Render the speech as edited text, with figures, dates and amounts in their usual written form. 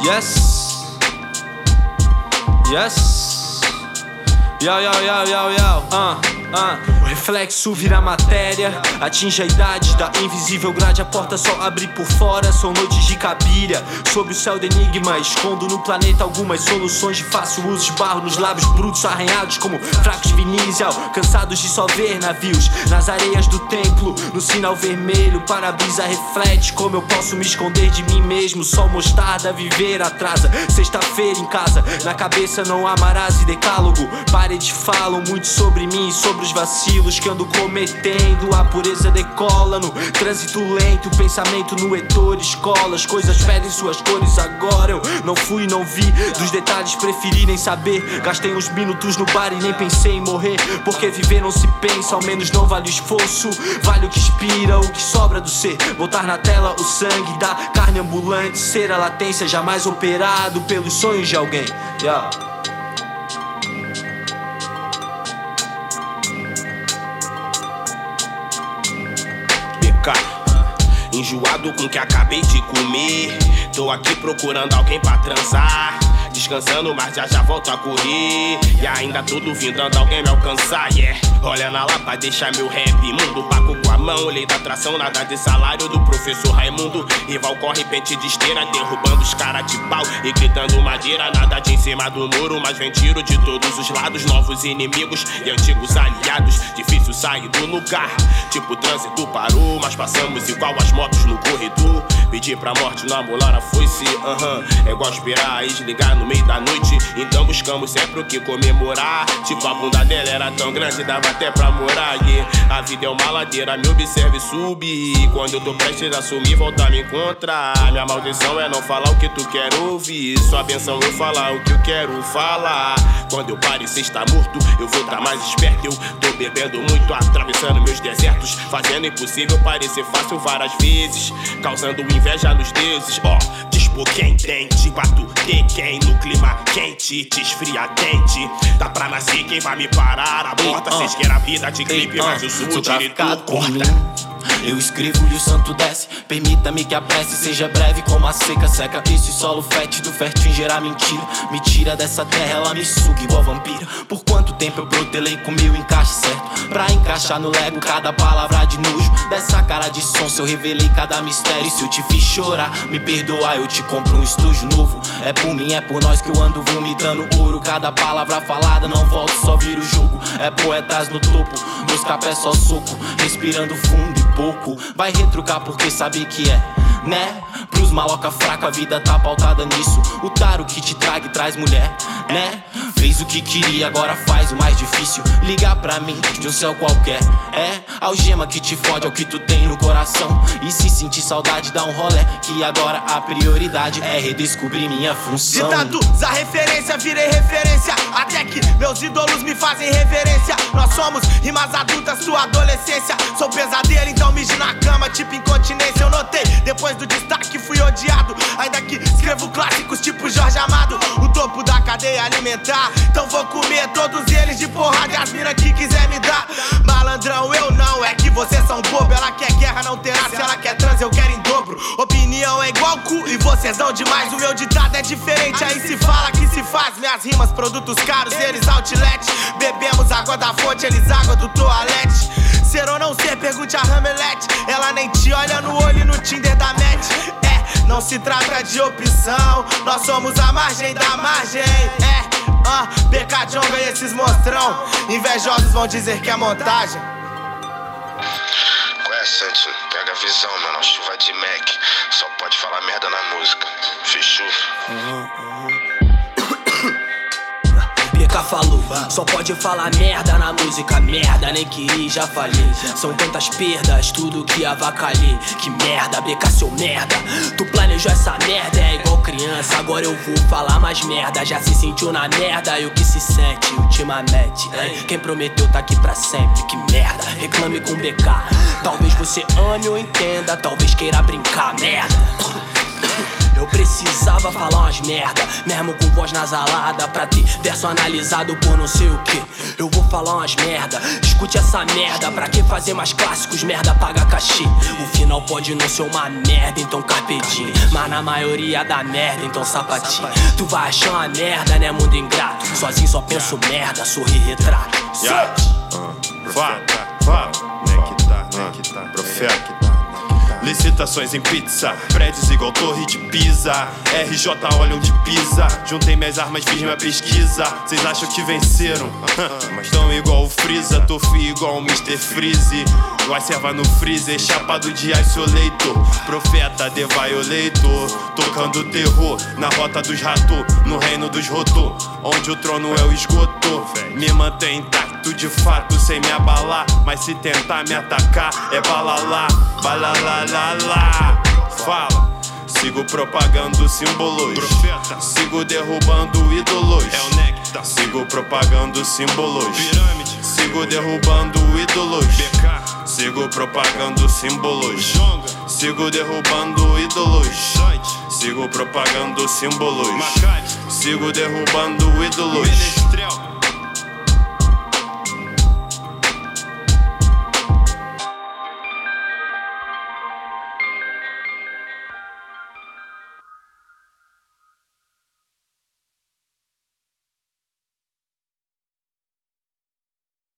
Yes. Yes. Yo, yo, yo, yo, yo. O reflexo vira matéria, atinge a idade da invisível grade. A porta só abre por fora, são noites de cabiria. Sob o céu de enigma, escondo no planeta algumas soluções de fácil uso. Esbarro nos lábios brutos arranhados como fracos vinis, cansados de só ver navios nas areias do templo. No sinal vermelho, para-brisa reflete. Como eu posso me esconder de mim mesmo? Só mostarda, viver atrasa. Sexta-feira em casa, na cabeça não há marase decálogo. Paredes falam muito sobre mim e sobre os vacilos que ando cometendo. A pureza decola no trânsito lento, pensamento no etor, escolas, coisas perdem suas cores. Agora eu não fui, não vi, dos detalhes preferi nem saber. Gastei uns minutos no bar e nem pensei em morrer, porque viver não se pensa, ao menos não vale o esforço. Vale o que inspira, o que sobra do ser. Botar na tela o sangue da carne ambulante, ser a latência jamais operado pelos sonhos de alguém. Enjoado com o que acabei de comer, tô aqui procurando alguém pra transar. Descansando, mas já volto a correr. E ainda tudo vindo alguém me alcançar, yeah. Olha na lapa, deixa meu rap imundo. Paco com a mão, lei da atração, nada de salário do professor Raimundo. Rival corre, pente de esteira, derrubando os cara de pau e gritando madeira, nada de em cima do muro. Mas vem tiro de todos os lados, novos inimigos e antigos aliados. Difícil sair do lugar, tipo o trânsito parou, mas passamos igual as motos no corredor. Pedir pra morte na molara foi-se, é igual esperar e desligar no meio da noite. Então buscamos sempre o que comemorar. Tipo a bunda dela era tão grande, dava até pra morar, yeah. A vida é uma ladeira, me observe subir. Quando eu tô prestes a sumir, volta a me encontrar. Minha maldição é não falar o que tu quer ouvir, sua benção eu falar o que eu quero falar. Quando eu parecer estar morto, eu vou tá mais esperto. Eu tô bebendo muito, atravessando meus desertos, fazendo impossível parecer fácil várias vezes, causando inveja nos deuses, Dispor quem tem, te batuter quem no clima quente, te esfria dente. Dá pra nascer quem vai me parar a porta. Cês querem a vida de clipe, mas eu sou o diretor, corta. Eu escrevo e o santo desce. Permita-me que a prece seja breve como a seca. Seca esse solo fétido, fértil em gerar mentira. Me tira dessa terra, ela me suga igual vampira. Por quanto tempo eu protelei com meu encaixe certo, pra encaixar no lego cada palavra de nojo. Dessa cara de sonso eu revelei cada mistério. E se eu te fiz chorar, me perdoa, eu te compro um estojo novo. É por mim, é por nós que eu ando vomitando ouro. Cada palavra falada não volta, só vira o jogo. É poetas no topo, meus capés só soco. Respirando fundo e pouco, vai retrucar porque sabe que é, né? Pros maloca fraco a vida tá pautada nisso. O taro que te traga e traz mulher, né? Fez o que queria, agora faz o mais difícil. Ligar pra mim de um céu qualquer. É algema que te fode, é o que tu tem no coração. E se sentir saudade, dá um rolé, que agora a prioridade é redescobrir minha função. Ditados, a referência, virei referência, até que meus ídolos me fazem reverência. Nós somos rimas adultas, sua adolescência. Sou pesadelo, então mije na cama, tipo incontinência. Eu notei, depois do destaque fui odiado. Ainda que escrevo clássicos tipo Jorge Amado. O topo da cadeia alimentar, então vou comer todos eles de porrada. E as mina que quiser me dar. Malandrão, eu não, é que vocês são bobo. Ela quer guerra, não terá, se ela quer trans, eu quero em dobro. Opinião é igual cu e vocês dão demais. O meu ditado é diferente, aí se fala que se faz. Minhas rimas, produtos caros, eles outlet. Bebemos água da fonte, eles água do toalete. Ser ou não ser, pergunte a Hamlet. Ela nem te olha no olho no Tinder da match. Não se trata de opção, nós somos a margem da margem. BK Jonga e esses monstrão, invejosos vão dizer que é montagem. Qual é, Santinho? Pega a visão, mano, a chuva de Mac. Só pode falar merda na música. Fechou? BK falou, só pode falar merda na música. Merda, nem queria, já falei. São tantas perdas, tudo que avacalhei. Que merda, BK, seu merda. Tu planejou essa merda, é igual criança. Agora eu vou falar mais merda. Já se sentiu na merda e o que se sente ultimamente, hein? Quem prometeu tá aqui pra sempre. Que merda, reclame com BK. Talvez você ame ou entenda, talvez queira brincar, merda. Eu precisava falar umas merda, mesmo com voz nasalada, pra ter verso analisado por não sei o que. Eu vou falar umas merda, escute essa merda. Pra que fazer mais clássicos, merda paga cachê. O final pode não ser uma merda, então carpe diem. Mas na maioria dá merda, então sapatinho. Tu vai achar uma merda, né, mundo ingrato. Sozinho só penso merda, sorri retrato. Fala, profeta. Licitações em pizza, prédios igual torre de Pisa. RJ olham de Pisa. Juntei minhas armas, fiz minha pesquisa. Cês acham que venceram? Mas tão igual o Freeza. Tô frio igual o Mr. Freeze. Vai serva no freezer, chapado de isoleito. Profeta de Violator, tocando terror na rota dos ratos, no reino dos rotos, onde o trono é o esgoto. Me mantém intacto de fato, sem me abalar. Mas se tentar me atacar, é balalá, balalalá. Fala, sigo propagando símbolos. Profeta. Sigo derrubando ídolos. É o néctar. Sigo propagando símbolos. Pirâmide. Sigo derrubando ídolos. BK. Sigo propagando símbolos. Jonga. Sigo derrubando ídolos. Sigo propagando símbolos. Macade. Sigo derrubando ídolos. Menestrel.